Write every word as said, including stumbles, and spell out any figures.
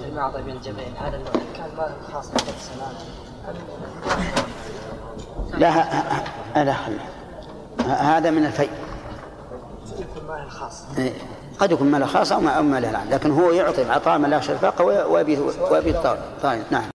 المعطى بين الجمعين هذا النوع كان مال خاص حق السلام. لا لا هذا من الفيء. يكون مال الخاص. قد يكون مال خاص أو مال العام، لكن هو يعطي عطاء من لا يخشى الفقر ويبيت طالب. نعم.